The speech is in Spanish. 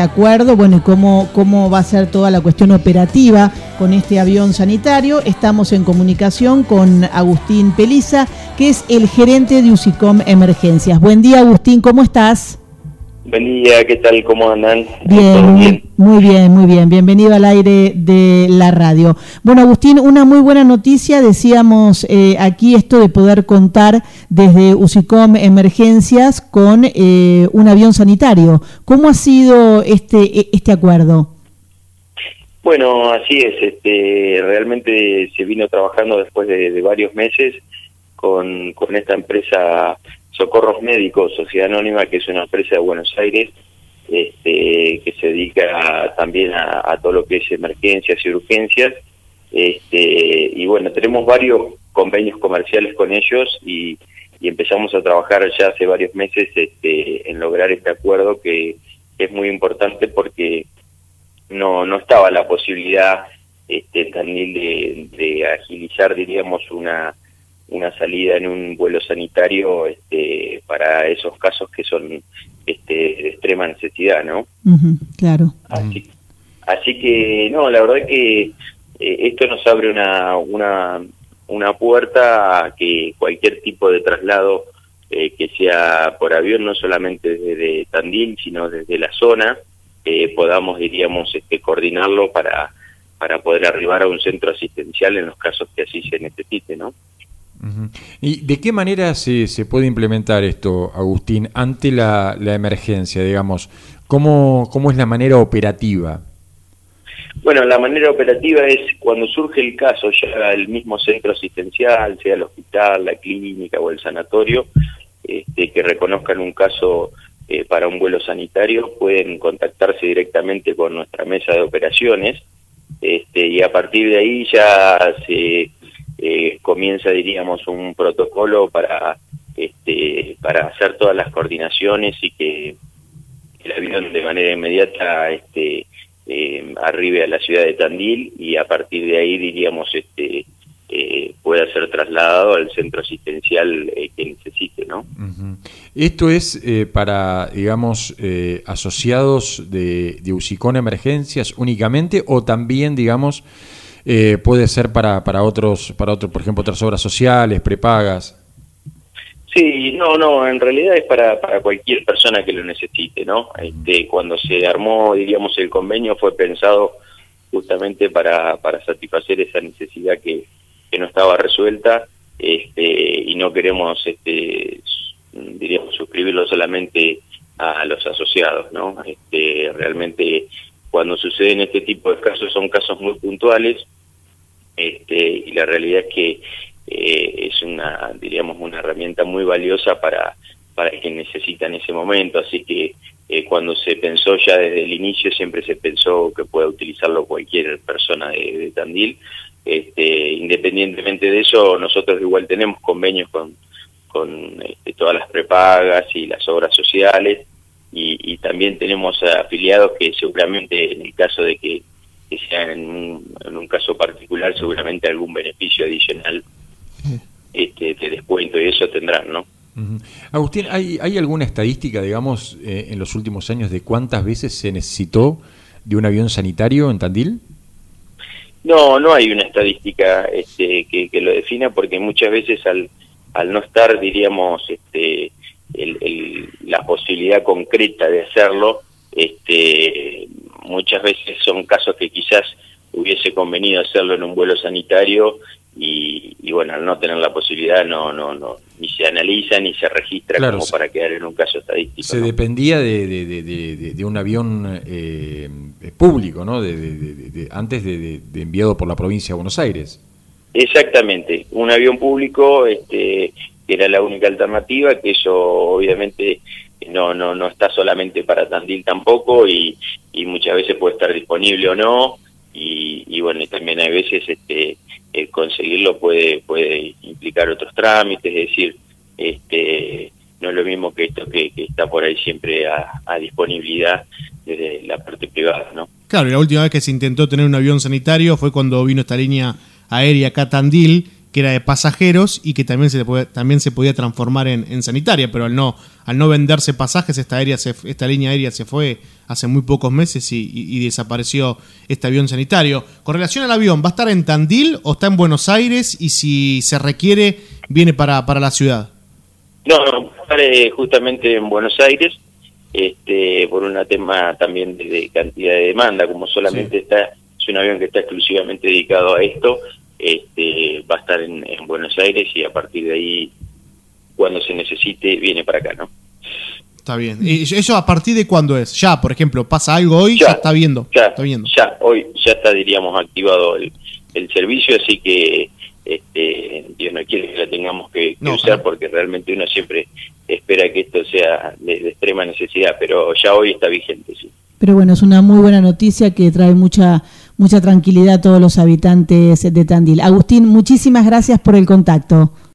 acuerdo, bueno, y cómo va a ser toda la cuestión operativa con este avión sanitario. Estamos en comunicación con Agustín Peliza, que es el gerente de UCICOM Emergencias. Buen día, Agustín, ¿cómo estás? Buen día, ¿qué tal? ¿Cómo andan? Bien, muy bien. Bienvenido al aire de la radio. Bueno, Agustín, una muy buena noticia, decíamos aquí esto de poder contar desde UCICOM Emergencias con un avión sanitario. ¿Cómo ha sido este acuerdo? Bueno, así es. Realmente se vino trabajando después de varios meses con esta empresa Socorros Médicos, Sociedad Anónima, que es una empresa de Buenos Aires, que se dedica también a todo lo que es emergencias y urgencias, y bueno, tenemos varios convenios comerciales con ellos y empezamos a trabajar ya hace varios meses en lograr este acuerdo que es muy importante porque no estaba la posibilidad también de agilizar, diríamos, una salida en un vuelo sanitario para esos casos que son de extrema necesidad, ¿no? Claro. Así que, no, la verdad que esto nos abre una puerta a que cualquier tipo de traslado que sea por avión, no solamente desde Tandil, sino desde la zona, podamos, diríamos, coordinarlo para poder arribar a un centro asistencial en los casos que así se necesite, ¿no? ¿Y de qué manera se puede implementar esto, Agustín, ante la emergencia, digamos? ¿Cómo es la manera operativa? Bueno, la manera operativa es cuando surge el caso, ya el mismo centro asistencial, sea el hospital, la clínica o el sanatorio, que reconozcan un caso para un vuelo sanitario, pueden contactarse directamente con nuestra mesa de operaciones, y a partir de ahí ya se comienza, diríamos, un protocolo para hacer todas las coordinaciones y que el avión de manera inmediata arribe a la ciudad de Tandil y a partir de ahí, diríamos, pueda ser trasladado al centro asistencial que necesite, ¿no? ¿Esto es para, digamos, asociados de UCICOM Emergencias únicamente o también, digamos, puede ser para otros, por ejemplo, otras obras sociales, prepagas? Sí, no, en realidad es para cualquier persona que lo necesite, ¿no? Cuando se armó, diríamos, el convenio fue pensado justamente para satisfacer esa necesidad que no estaba resuelta, y no queremos, diríamos, suscribirlo solamente a los asociados, ¿no? Realmente cuando suceden este tipo de casos son casos muy puntuales, y la realidad es que es diríamos, una herramienta muy valiosa para quien necesita en ese momento, así que cuando se pensó ya desde el inicio siempre se pensó que pueda utilizarlo cualquier persona de Tandil. Independientemente de eso, nosotros igual tenemos convenios con todas las prepagas y las obras sociales, y también tenemos afiliados que seguramente en el caso de que sea en un caso particular, seguramente algún beneficio adicional de descuento y eso tendrán, ¿no? Agustín, ¿hay alguna estadística, digamos, en los últimos años de cuántas veces se necesitó de un avión sanitario en Tandil? No hay una estadística que lo defina, porque muchas veces al no estar, diríamos, la posibilidad concreta de hacerlo, muchas veces son casos que quizás hubiese convenido hacerlo en un vuelo sanitario y bueno, al no tener la posibilidad ni se analiza ni se registra, claro, como para quedar en un caso estadístico. Se dependía de un avión público, ¿no? Antes de enviado por la provincia de Buenos Aires. Exactamente, un avión público que era la única alternativa, que eso obviamente no está solamente para Tandil tampoco y muchas veces puede estar disponible o no, y bueno, y también hay veces conseguirlo puede implicar otros trámites, es decir, no es lo mismo que esto que está por ahí siempre a disponibilidad desde la parte privada, ¿no? Claro, y la última vez que se intentó tener un avión sanitario fue cuando vino esta línea aérea acá a Tandil, que era de pasajeros y que también se podía transformar en sanitaria, pero al no venderse pasajes, esta línea aérea se fue hace muy pocos meses y desapareció este avión sanitario. Con relación al avión, ¿va a estar en Tandil o está en Buenos Aires? Y si se requiere, viene para la ciudad. No, va a estar justamente en Buenos Aires, por un tema también de cantidad de demanda, como solamente es un avión que está exclusivamente dedicado a esto. Va a estar en Buenos Aires y a partir de ahí, cuando se necesite, viene para acá, ¿no? Está bien. ¿Y eso a partir de cuándo es? Ya, por ejemplo, ¿pasa algo hoy? Ya está viendo. Ya, hoy ya está, diríamos, activado el servicio, así que Dios no quiere que la tengamos que usar, porque realmente uno siempre espera que esto sea de extrema necesidad, pero ya hoy está vigente, sí. Pero bueno, es una muy buena noticia que trae mucha tranquilidad a todos los habitantes de Tandil. Agustín, muchísimas gracias por el contacto.